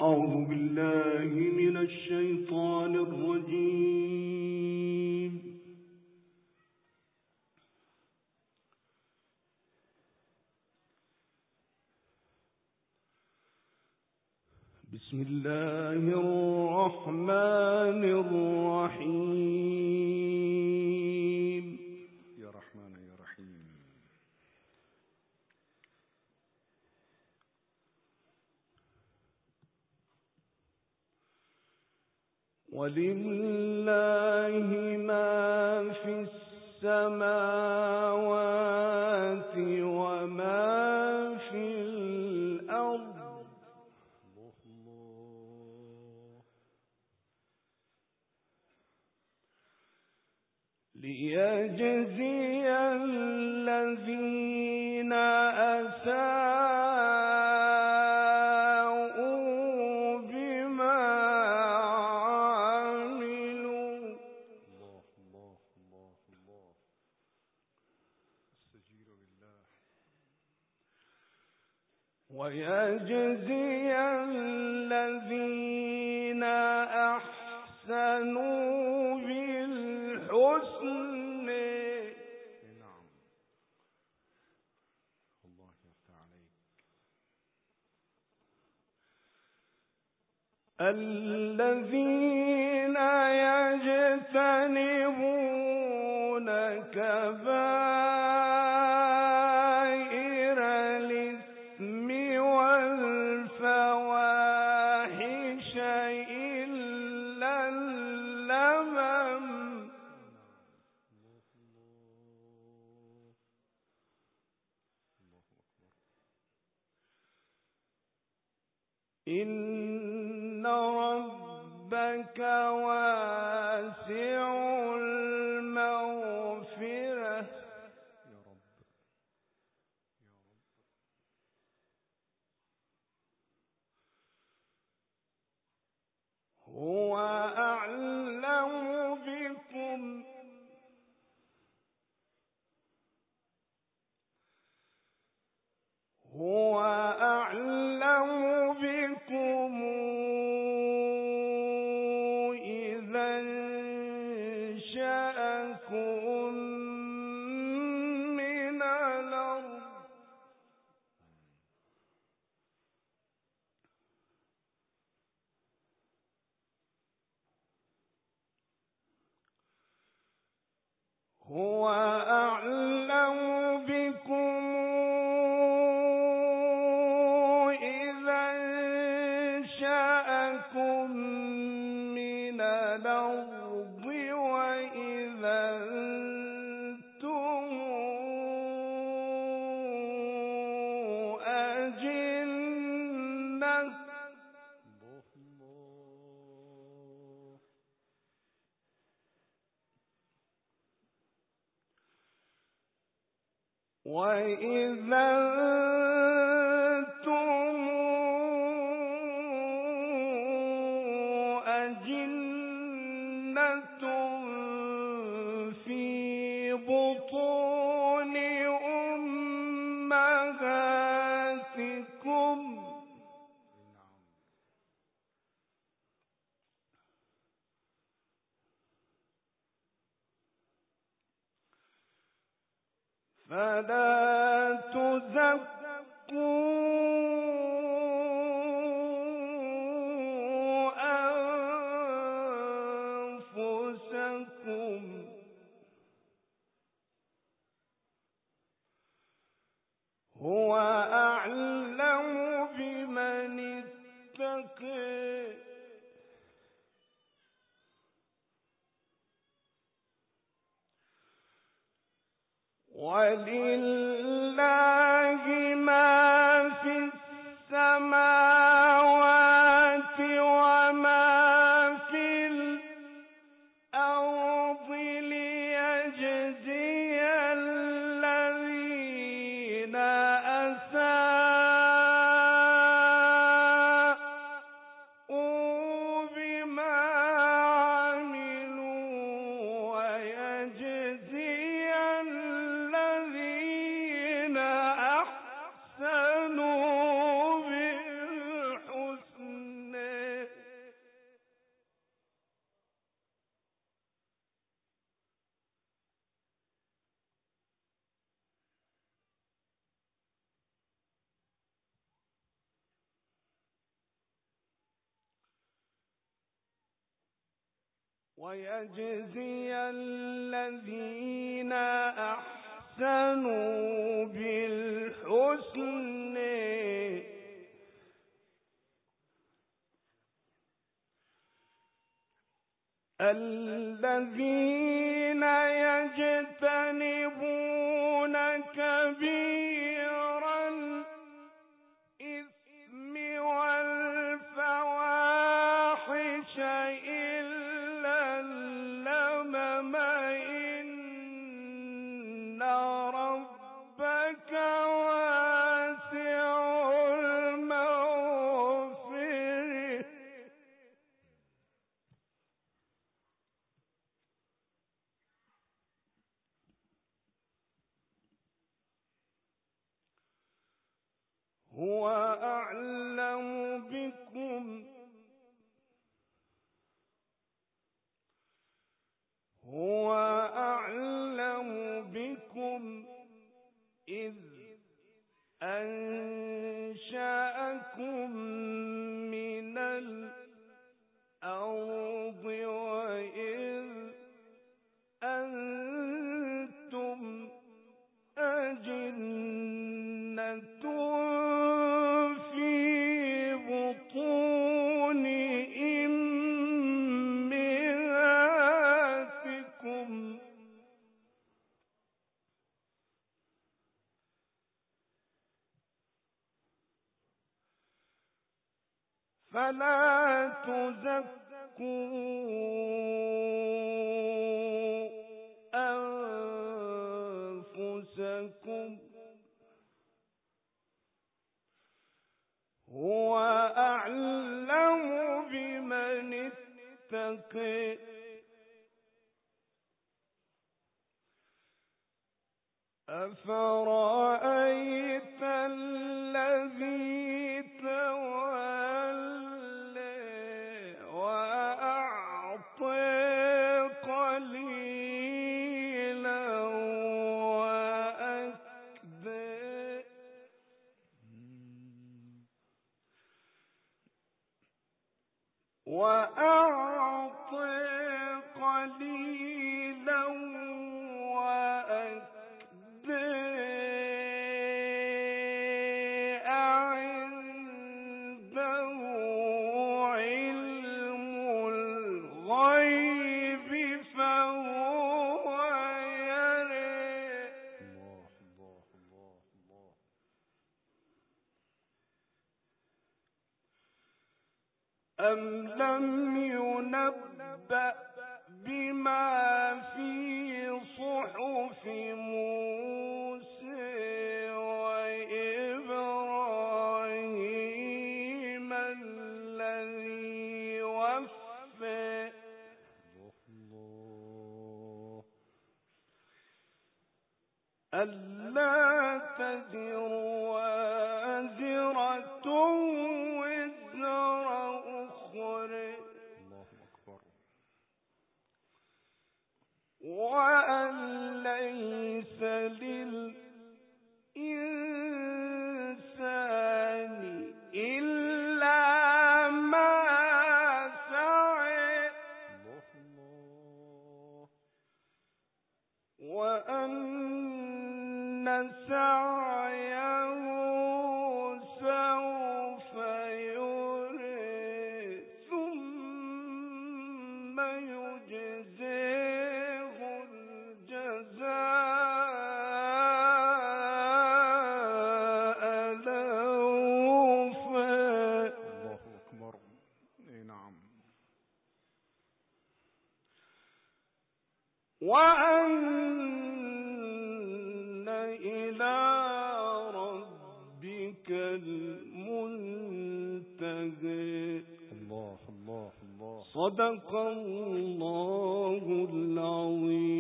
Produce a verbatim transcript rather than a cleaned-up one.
أعوذ بالله من الشيطان الرجيم. بسم الله الرحمن الرحيم. يا رحمن يا رحيم. ولله ما في السماوات وما في الأرض ليجزي الذين أساءوا بما عملوا الله الله الله الله استجير بالله ويجزي الذين أحسنوا بالحسن. نعم الله يفتح عليك. الذين يجتنبون كبائر الإثم والفواحش إلا اللمم إن ربك واسع المغفرة. يا رب يا رب. هو أعلم بكم هو أعلم بكم إذا انشأكم من الأرض هو أعلم بكم إذا انشأكم من الأرض وإذا أنتم أجنة الله الله. وإذا أنتم أجنة في بطون أمهاتكم نعم فلا تزكوا أنفسكم هو أعلم بمن اتقى. ولله ما في ويجزي الذين أحسنوا بالحسن الذين يجتنبون كبير الإثم والفواحش إلا اللمم إن ربك واسع المغفرة هو أعلم بكم هو أعلم بكم إذ أنشأكم من الأرض وإذ أنتم أجنة في بطون أمهاتكم فلا تزكوا أنفسكم هو أعلم بمن اتقى أفرأيت الذي تولى وأعطى قليلا وأكدى وأعطى قليلا وأكدى أعنده علم الغيب فهو يرى الله الله الله الله أم لم ينبأ بما في صحف موسى وإبراهيم الذي وفى الله ألا تزر وازرة وزر أخرى الله أكبر وأن ليس للإنسان إلا ما سعى الله الله وأن سعيه سوف يرى ثم يجزيه الجزاء الأوفى الله أكبر إيه نعم وأن إلى ربك المنتهى الله الله الله صدق الله العظيم.